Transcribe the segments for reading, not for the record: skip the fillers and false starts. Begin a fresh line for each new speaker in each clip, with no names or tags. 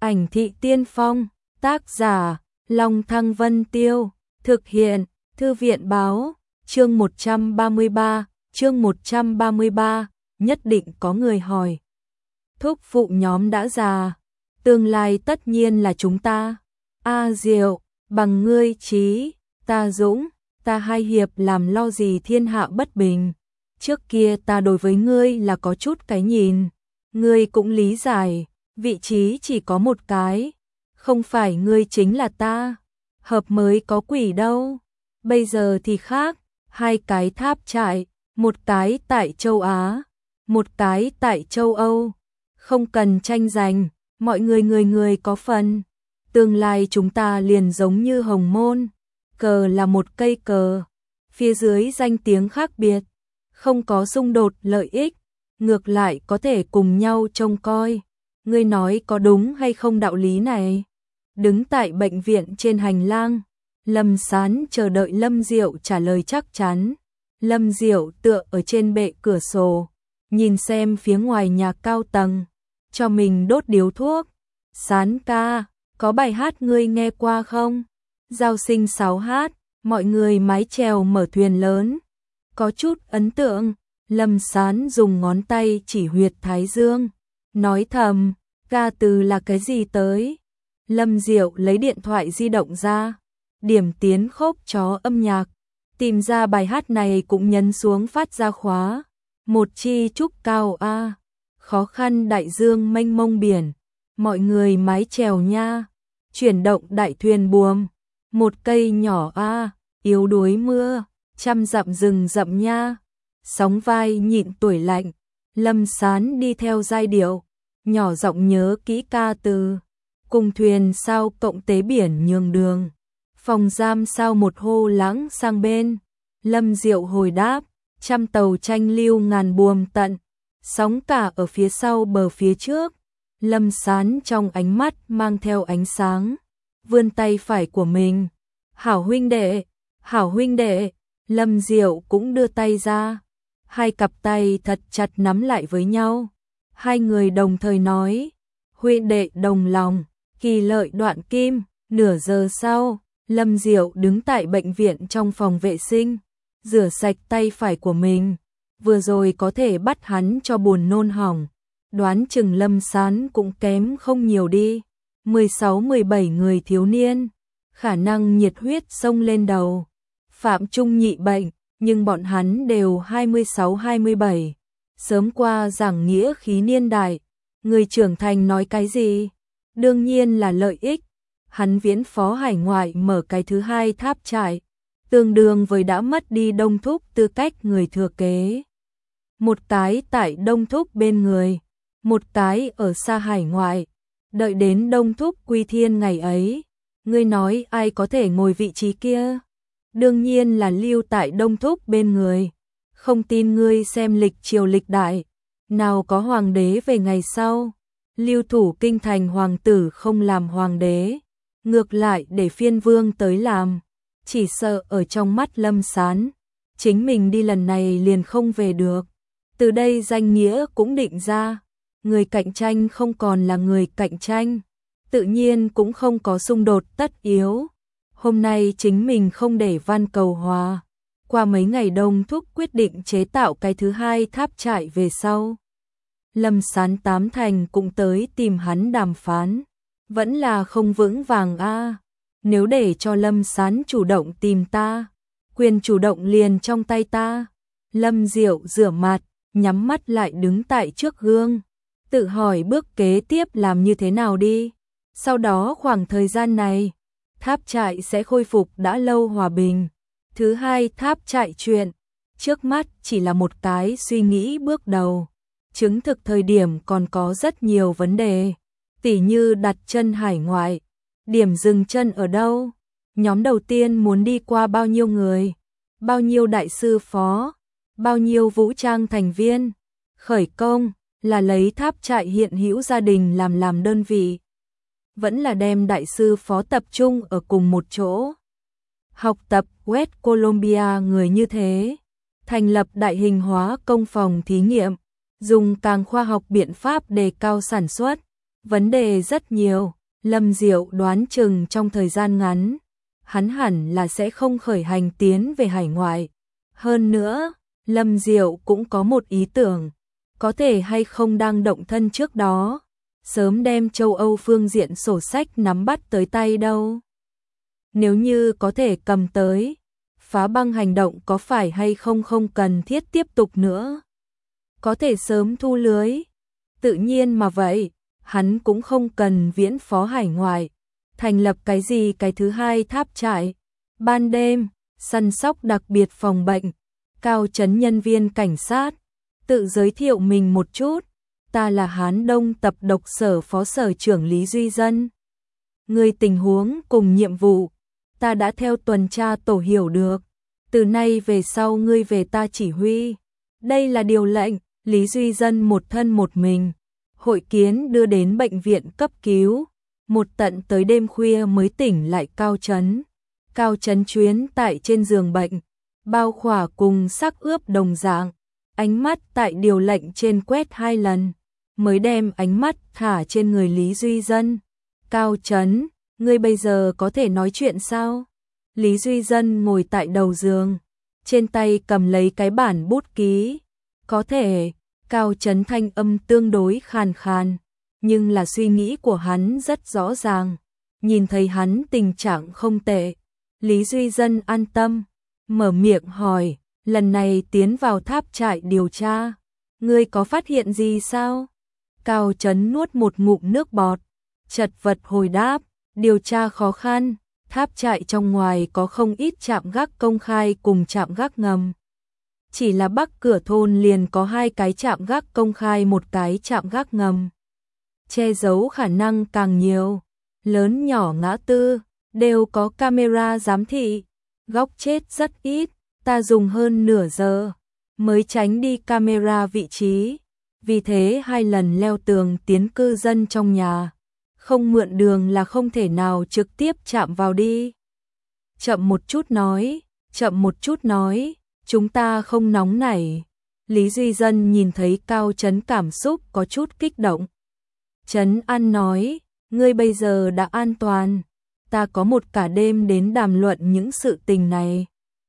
Ảnh thị tiên phong, tác giả, Long Thăng Vân Tiêu, thực hiện, Thư viện báo, chương 133, nhất định có người hỏi. Thúc phụ nhóm đã già, tương lai tất nhiên là chúng ta. A Diệu, bằng ngươi trí, ta dũng, ta hai hiệp làm lo gì thiên hạ bất bình. Trước kia ta đối với ngươi là có chút cái nhìn, ngươi cũng lý giải, vị trí chỉ có một cái, không phải ngươi chính là ta, hợp mới có quỷ đâu. Bây giờ thì khác, hai cái tháp trại, một cái tại châu Á, một cái tại châu Âu, không cần tranh giành, mọi người người có phần. Tương lai chúng ta liền giống như hồng môn, cờ là một cây cờ, phía dưới danh tiếng khác biệt, không có xung đột lợi ích, ngược lại có thể cùng nhau trông coi. Ngươi nói có đúng hay không đạo lý này? Đứng tại bệnh viện trên hành lang, Lâm Sán chờ đợi Lâm Diệu trả lời chắc chắn. Lâm Diệu tựa ở trên bệ cửa sổ, nhìn xem phía ngoài nhà cao tầng, cho mình đốt điếu thuốc. Sán ca, có bài hát ngươi nghe qua không? Giao sinh sáo hát, mọi người mái chèo mở thuyền lớn. Có chút ấn tượng, Lâm Sán dùng ngón tay chỉ huyệt thái dương, nói thầm, ca từ là cái gì tới? Lâm Diệu lấy điện thoại di động ra, điểm tiến khúc chó âm nhạc, tìm ra bài hát này cũng nhấn xuống phát ra khóa. Một chi trúc cao a, khó khăn đại dương mênh mông biển, mọi người mái chèo nha, chuyển động đại thuyền buồm, một cây nhỏ a, yếu đuối mưa, trăm dặm rừng rậm nha, sóng vai nhịn tuổi lạnh. Lâm Sán đi theo giai điệu, nhỏ giọng nhớ kỹ ca từ, cùng thuyền sao cộng tế biển nhường đường, phòng giam sao một hô lãng sang bên. Lâm Diệu hồi đáp, trăm tàu tranh lưu ngàn buồm tận, sóng cả ở phía sau bờ phía trước. Lâm Sán trong ánh mắt mang theo ánh sáng, vươn tay phải của mình, hảo huynh đệ, hảo huynh đệ. Lâm Diệu cũng đưa tay ra, hai cặp tay thật chặt nắm lại với nhau. Hai người đồng thời nói, huynh đệ đồng lòng, kỳ lợi đoạn kim. Nửa giờ sau, Lâm Diệu đứng tại bệnh viện trong phòng vệ sinh, rửa sạch tay phải của mình, vừa rồi có thể bắt hắn cho buồn nôn hỏng. Đoán chừng Lâm Sán cũng kém không nhiều đi, 16-17 người thiếu niên, khả năng nhiệt huyết xông lên đầu. Phạm Trung Nhị bệnh, nhưng bọn hắn đều 26-27, sớm qua giảng nghĩa khí niên đại, người trưởng thành nói cái gì? Đương nhiên là lợi ích. Hắn viễn phó hải ngoại mở cái thứ hai tháp trại, tương đương với đã mất đi Đông Thúc tư cách người thừa kế. Một cái tại Đông Thúc bên người, một cái ở xa hải ngoại, đợi đến Đông Thúc quy thiên ngày ấy, ngươi nói ai có thể ngồi vị trí kia? Đương nhiên là lưu tại Đông Thúc bên người. Không tin ngươi xem lịch triều lịch đại, nào có hoàng đế về ngày sau, lưu thủ kinh thành hoàng tử không làm hoàng đế, ngược lại để phiên vương tới làm. Chỉ sợ ở trong mắt Lâm Sán, chính mình đi lần này liền không về được. Từ đây danh nghĩa cũng định ra, người cạnh tranh không còn là người cạnh tranh, tự nhiên cũng không có xung đột tất yếu. Hôm nay chính mình không để van cầu hòa, qua mấy ngày Đông Thúc quyết định chế tạo cái thứ hai tháp trại về sau. Lâm Sán tám thành cũng tới tìm hắn đàm phán, vẫn là không vững vàng a. Nếu để cho Lâm Sán chủ động tìm ta, quyền chủ động liền trong tay ta. Lâm Diệu rửa mặt, nhắm mắt lại đứng tại trước gương, tự hỏi bước kế tiếp làm như thế nào đi. Sau đó khoảng thời gian này, tháp trại sẽ khôi phục đã lâu hòa bình. Thứ hai tháp trại chuyện, trước mắt chỉ là một cái suy nghĩ bước đầu. Chứng thực thời điểm còn có rất nhiều vấn đề, tỉ như đặt chân hải ngoại, điểm dừng chân ở đâu, nhóm đầu tiên muốn đi qua bao nhiêu người, bao nhiêu đại sư phó, bao nhiêu vũ trang thành viên. Khởi công là lấy tháp trại hiện hữu gia đình làm đơn vị, vẫn là đem đại sư phó tập trung ở cùng một chỗ, học tập West Colombia người như thế, thành lập đại hình hóa công phòng thí nghiệm, dùng càng khoa học biện pháp đề cao sản xuất, Vấn đề rất nhiều, Lâm Diệu đoán chừng trong thời gian ngắn, hắn hẳn là sẽ không khởi hành tiến về hải ngoại. Hơn nữa, Lâm Diệu cũng có một ý tưởng, có thể hay không đang động thân trước đó, sớm đem châu Âu phương diện sổ sách nắm bắt tới tay đâu. Nếu như có thể cầm tới, phá băng hành động có phải hay không không cần thiết tiếp tục nữa. Có thể sớm thu lưới. Tự nhiên mà vậy, hắn cũng không cần viễn phó hải ngoại. Thành lập cái gì cái thứ hai tháp trại. Ban đêm, săn sóc đặc biệt phòng bệnh. Cao trấn nhân viên cảnh sát. Tự giới thiệu mình một chút. Ta là Hán Đông tập độc sở phó sở trưởng Lý Duy Dân. Người tình huống cùng nhiệm vụ. Ta đã theo tuần tra tổ hiểu được. Từ nay về sau ngươi về ta chỉ huy. Đây là điều lệnh. Lý Duy Dân một thân một mình. Hội kiến đưa đến bệnh viện cấp cứu. Một tận tới đêm khuya mới tỉnh lại Cao Trấn. Cao Trấn chuyến tại trên giường bệnh. Bao khỏa cùng sắc ướp đồng dạng. Ánh mắt tại điều lệnh trên quét 2 lần. Mới đem ánh mắt thả trên người Lý Duy Dân. Cao Trấn, ngươi bây giờ có thể nói chuyện sao? Lý Duy Dân ngồi tại đầu giường. Trên tay cầm lấy cái bản bút ký. Có thể, Cao Trấn thanh âm tương đối khàn khàn. Nhưng là suy nghĩ của hắn rất rõ ràng. Nhìn thấy hắn tình trạng không tệ. Lý Duy Dân an tâm. Mở miệng hỏi, lần này tiến vào tháp trại điều tra. Ngươi có phát hiện gì sao? Cao Trấn nuốt một ngụm nước bọt. Chật vật hồi đáp, điều tra khó khăn. Tháp trại trong ngoài có không ít trạm gác công khai cùng trạm gác ngầm. Chỉ là bắc cửa thôn liền có 2 cái trạm gác công khai, 1 cái trạm gác ngầm. Che giấu khả năng càng nhiều. Lớn nhỏ ngã tư đều có camera giám thị. Góc chết rất ít, ta dùng hơn nửa giờ mới tránh đi camera vị trí. Vì thế 2 lần leo tường tiến cư dân trong nhà. Không mượn đường là không thể nào trực tiếp chạm vào đi. Chậm một chút nói, chúng ta không nóng nảy. Lý Duy Dân nhìn thấy Cao Trấn cảm xúc có chút kích động. Trấn An nói, ngươi bây giờ đã an toàn, ta có một cả đêm đến đàm luận những sự tình này.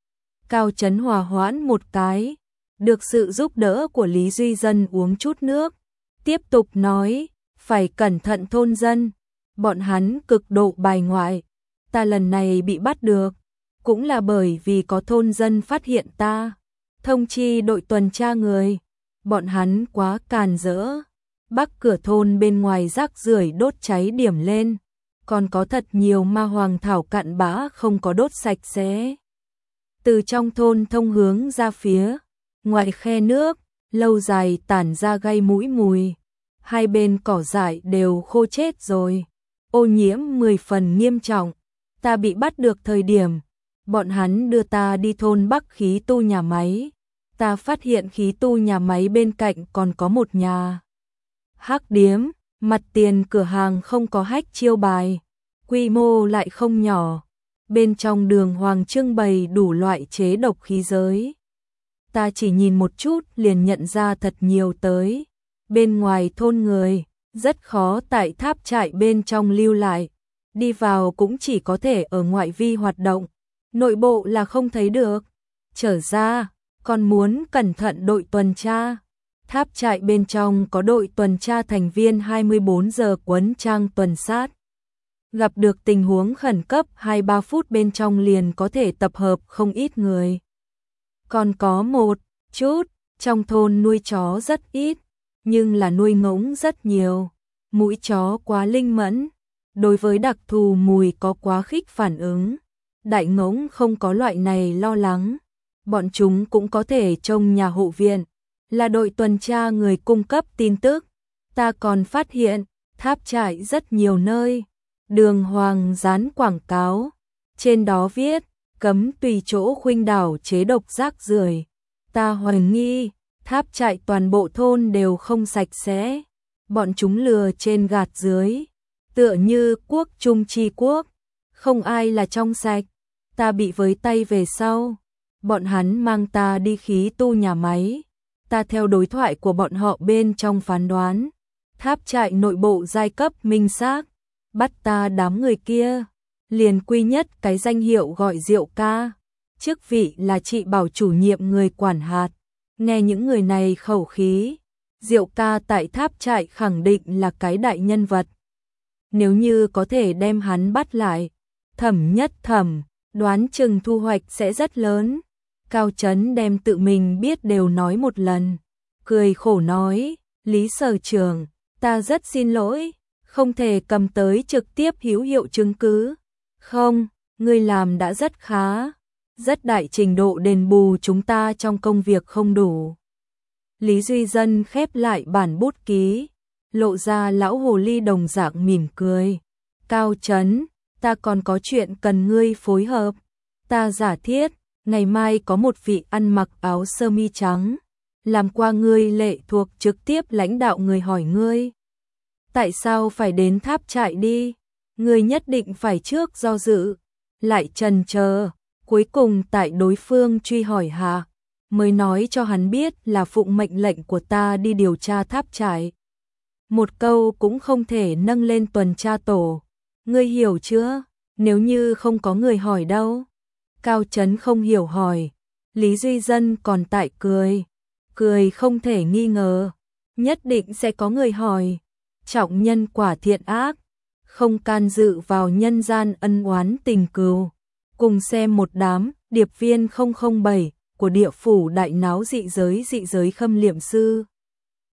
Cao Trấn hòa hoãn một cái, được sự giúp đỡ của Lý Duy Dân uống chút nước, tiếp tục nói, phải cẩn thận thôn dân, bọn hắn cực độ bài ngoại, ta lần này bị bắt được, cũng là bởi vì có thôn dân phát hiện ta, thông chi đội tuần tra người, bọn hắn quá càn rỡ. Bắc cửa thôn bên ngoài rác rưởi đốt cháy điểm lên, còn có thật nhiều ma hoàng thảo cặn bã không có đốt sạch sẽ. Từ trong thôn thông hướng ra phía ngoài khe nước, lâu dài tản ra gây mũi mùi. 2 bên cỏ dại đều khô chết rồi, ô nhiễm 10 phần nghiêm trọng. Ta bị bắt được thời điểm, bọn hắn đưa ta đi thôn Bắc khí tu nhà máy. Ta phát hiện khí tu nhà máy bên cạnh còn có một nhà hắc điếm, mặt tiền cửa hàng không có hách chiêu bài, quy mô lại không nhỏ. Bên trong đường hoàng trưng bày đủ loại chế độc khí giới. Ta chỉ nhìn một chút liền nhận ra thật nhiều tới. Bên ngoài thôn người, rất khó tại tháp trại bên trong lưu lại. Đi vào cũng chỉ có thể ở ngoại vi hoạt động. Nội bộ là không thấy được. Trở ra, còn muốn cẩn thận đội tuần tra. Tháp trại bên trong có đội tuần tra thành viên 24 giờ quấn trang tuần sát. Gặp được tình huống khẩn cấp 2-3 phút bên trong liền có thể tập hợp không ít người. Còn có một chút, trong thôn nuôi chó rất ít, nhưng là nuôi ngỗng rất nhiều. Mũi chó quá linh mẫn, đối với đặc thù mùi có quá khích phản ứng. Đại ngỗng không có loại này lo lắng. Bọn chúng cũng có thể trông nhà hộ viện. Là đội tuần tra người cung cấp tin tức. Ta còn phát hiện, tháp trại rất nhiều nơi. Đường hoàng dán quảng cáo. Trên đó viết, cấm tùy chỗ khuynh đảo chế độc rác rưởi. Ta hoài nghi, tháp trại toàn bộ thôn đều không sạch sẽ. Bọn chúng lừa trên gạt dưới. Tựa như quốc trung chi quốc. Không ai là trong sạch. Ta bị với tay về sau. Bọn hắn mang ta đi khí tu nhà máy. Ta theo đối thoại của bọn họ bên trong phán đoán, Tháp trại nội bộ giai cấp minh xác, bắt ta đám người kia, liền quy nhất cái danh hiệu gọi Diệu ca, chức vị là chị bảo chủ nhiệm người quản hạt. Nghe những người này khẩu khí, Diệu ca tại tháp trại khẳng định là cái đại nhân vật. Nếu như có thể đem hắn bắt lại, Thẩm Nhất Thẩm, đoán chừng thu hoạch sẽ rất lớn. Cao Chấn đem tự mình biết đều nói một lần, cười khổ nói, Lý Sở Trưởng, ta rất xin lỗi, không thể cầm tới trực tiếp hữu hiệu chứng cứ. Không, ngươi làm đã rất khá, rất đại trình độ đền bù chúng ta trong công việc không đủ. Lý Duy Dân khép lại bản bút ký, lộ ra lão hồ ly đồng dạng mỉm cười. Cao Chấn, ta còn có chuyện cần ngươi phối hợp. Ta giả thiết, ngày mai có một vị ăn mặc áo sơ mi trắng, làm qua ngươi lệ thuộc trực tiếp lãnh đạo người hỏi ngươi. Tại sao phải đến tháp trại đi? Ngươi nhất định phải trước do dự, lại chần chờ, cuối cùng tại đối phương truy hỏi hạ, mới nói cho hắn biết là phụng mệnh lệnh của ta đi điều tra tháp trại. Một câu cũng không thể nâng lên tuần tra tổ. Ngươi hiểu chưa? Nếu như không có người hỏi đâu? Cao Chấn không hiểu hỏi. Lý Duy Dân còn tại cười. Cười không thể nghi ngờ. Nhất định sẽ có người hỏi. Trọng nhân quả thiện ác, không can dự vào nhân gian ân oán tình cừu. Cùng xem một đám điệp viên 007 của địa phủ đại náo dị giới khâm liệm sư.